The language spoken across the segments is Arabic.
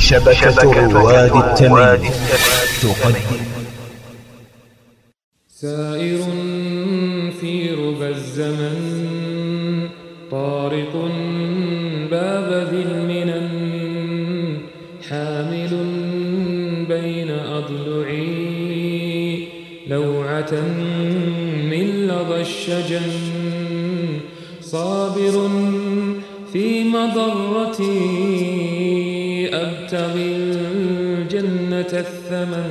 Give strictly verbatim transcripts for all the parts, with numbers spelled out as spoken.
شبكة رواد التميم تقدم. سائر في ربى الزمن طارق باب ذي المنن حامل بين أضلعي لوعة من لظى الشجن صابر في مضرتي أبتغي الجنة الثمن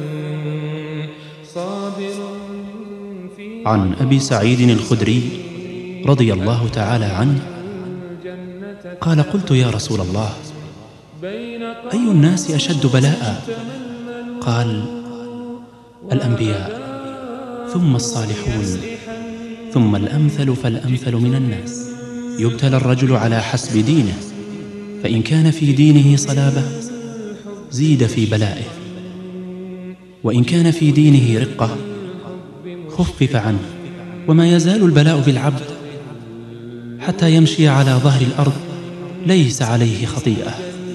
صابر. عن أبي سعيد الخدري رضي الله تعالى عنه قال: قلت يا رسول الله، أي الناس أشد بلاء؟ قال: الأنبياء ثم الصالحون ثم الأمثل فالأمثل من الناس. يبتلى الرجل على حسب دينه، فإن كان في دينه صلابة زيد في بلائه، وإن كان في دينه رقة خفف عنه. وما يزال البلاء بالعبد حتى يمشي على ظهر الأرض ليس عليه خطيئة.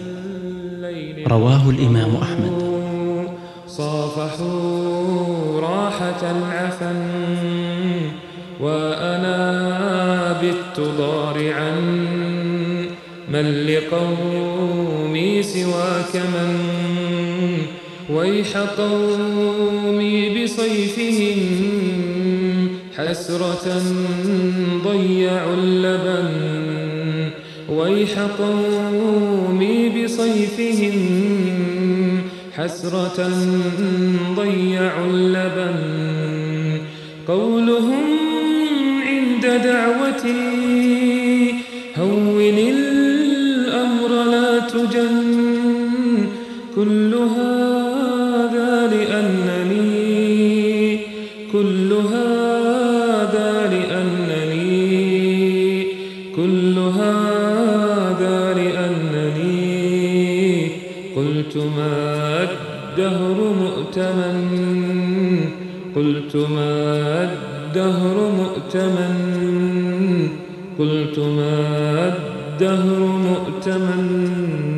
رواه الإمام أحمد. صافحوا راحة العفن وأنا بت ضارعا من لقومي سواك من ويح قومي بصيفهم حسرة ضيعوا اللبن ويح قومي بصيفهم حسرة ضيعوا اللبن. قولهم عند دعوتي هون الأمر لا تجن كل هذا لأنني كل هذا لأنني كل هذا لأنني قلت ما الدهر مؤتمن قلت ما الدهر مؤتمن قلت ما الدهر مؤتمن.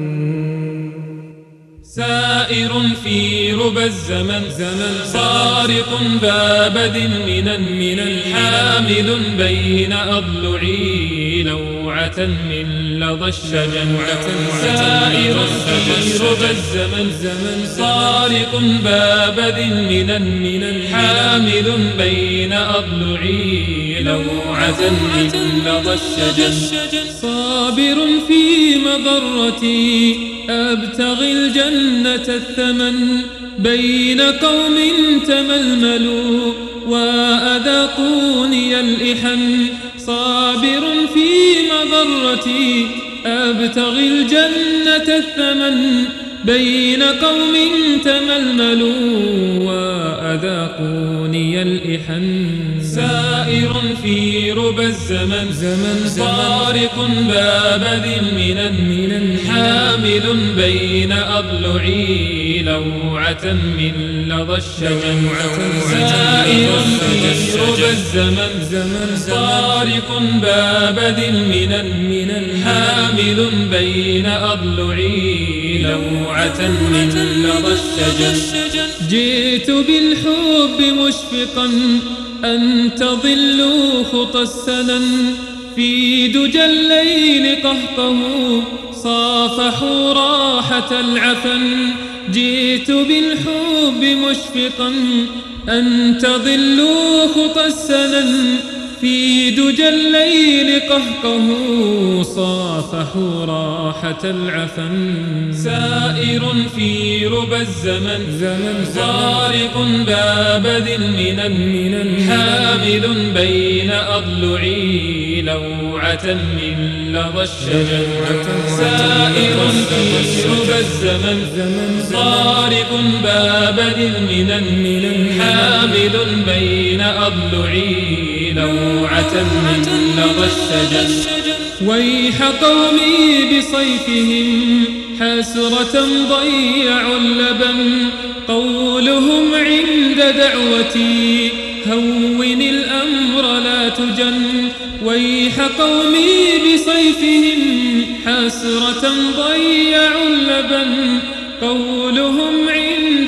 سائر في ربى الزمن زمن صارق باب ذي المنن من حامل بين أضلعي لوعة من لظى الشجن. سائر في ربى الزمن زمن صارق باب ذي المنن من حامل بين أضلعي لوعة من لظى الشجن. صابر في مضرتي أبتغي الجنة الثمن بين قوم تململوا وأذاقوني الإحن. صابر في مضرتي أبتغي الجنة الثمن بين قوم تململوا وأذاقوني الإحن. سائر في ربى الزمن زمن طارق باب ذي المنن حامل بين أضلعي لوعة من لظى الشجن. سائر في ربى الزمن زمن طارق باب ذي المنن حامل بين أضلعي لوعة من لظى الشجن. جئت بالحب مشفقا أن تضلوا خطى السنن في دجى الليل قهقه صافحوا راحة العفن. جئت بالحب مشفقا أن تضلوا خطى السنن في دجى الليل قهقه صافحوا راحة العفن. سائر في ربى الزمن زمن طارق باب ذي المنن حامل بين أضلعي لوعة من لظى الشجن. سائر في ربى الزمن زمن طارق باب ذي المنن حامل بين أضلعي لوعة من لظى الشجن. ويح قومي بصيفهم حسرة ضيعوا اللبن. قولهم عند دعوتي هون الأمر لا تجن. ويح قومي بصيفهم حسرة ضيعوا اللبن. قولهم عند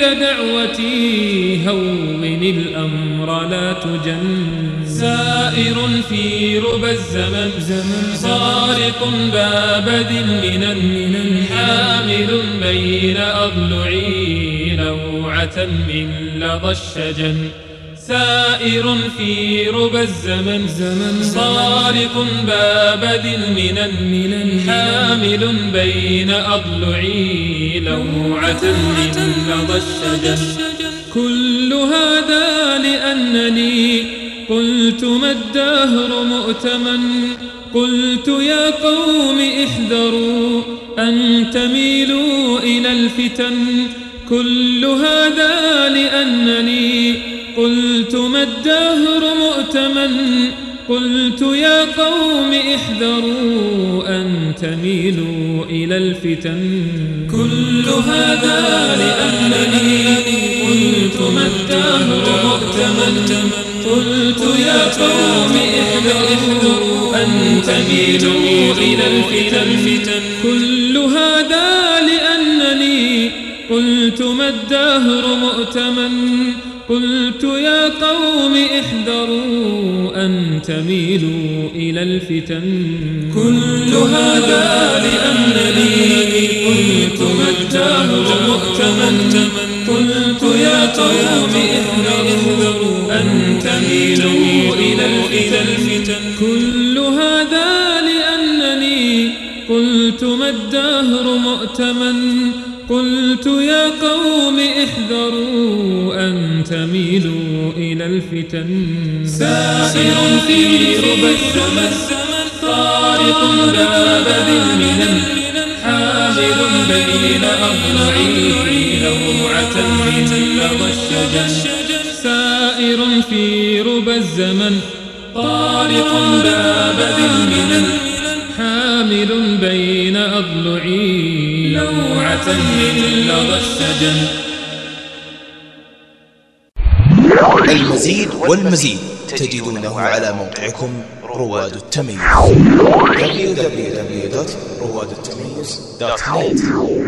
دعوتي هون الأمر لا تجن. سائر في ربى الزمن سارق باب ذي المنن حامل بين أضلعي لوعة من لظى الشجن. سائر في ربى الزمن سارق باب ذي المنن حامل بين أضلعي لوعة من لظى الشجن. كل هذا لأنني قلت ما الدهر مؤتمن. قلت يا قوم احذروا أن تميلوا إلى الفتن. كل هذا لأنني قلت ما الدهر مؤتمن. قلت يا قوم احذروا أن تميلوا إلى الفتن. كل هذا لأنني قلت ما الدهر مؤتمن. قلت يا قوم احذروا أن تميلوا إلى الفتن. كل هذا لأنني قلت ما الدهر مؤتمن. قلت يا قوم احذروا أن تميلوا إلى الفتن. كل هذا لأنني قلت ما الدهر مؤتمن. قلت يا قوم احذروا أن تميلوا إلى الفتن. كل هذا لأنني قلت ما الدهر مؤتمن. قلت يا قوم احذروا أن تميلوا إلى الفتن. سائر في ربى الزمن طارق باب ذي المنن حامل بين أضلعي لوعة من لظى الشجن. سائر في ربى الزمن طارق باب ذي المنن حامل بين أضلعي لوعة من لظى الشجن. المزيد والمزيد تجدونه على موقعكم رواد التميز دبليو دبليو دبليو دوت رواد التميز دوت نت.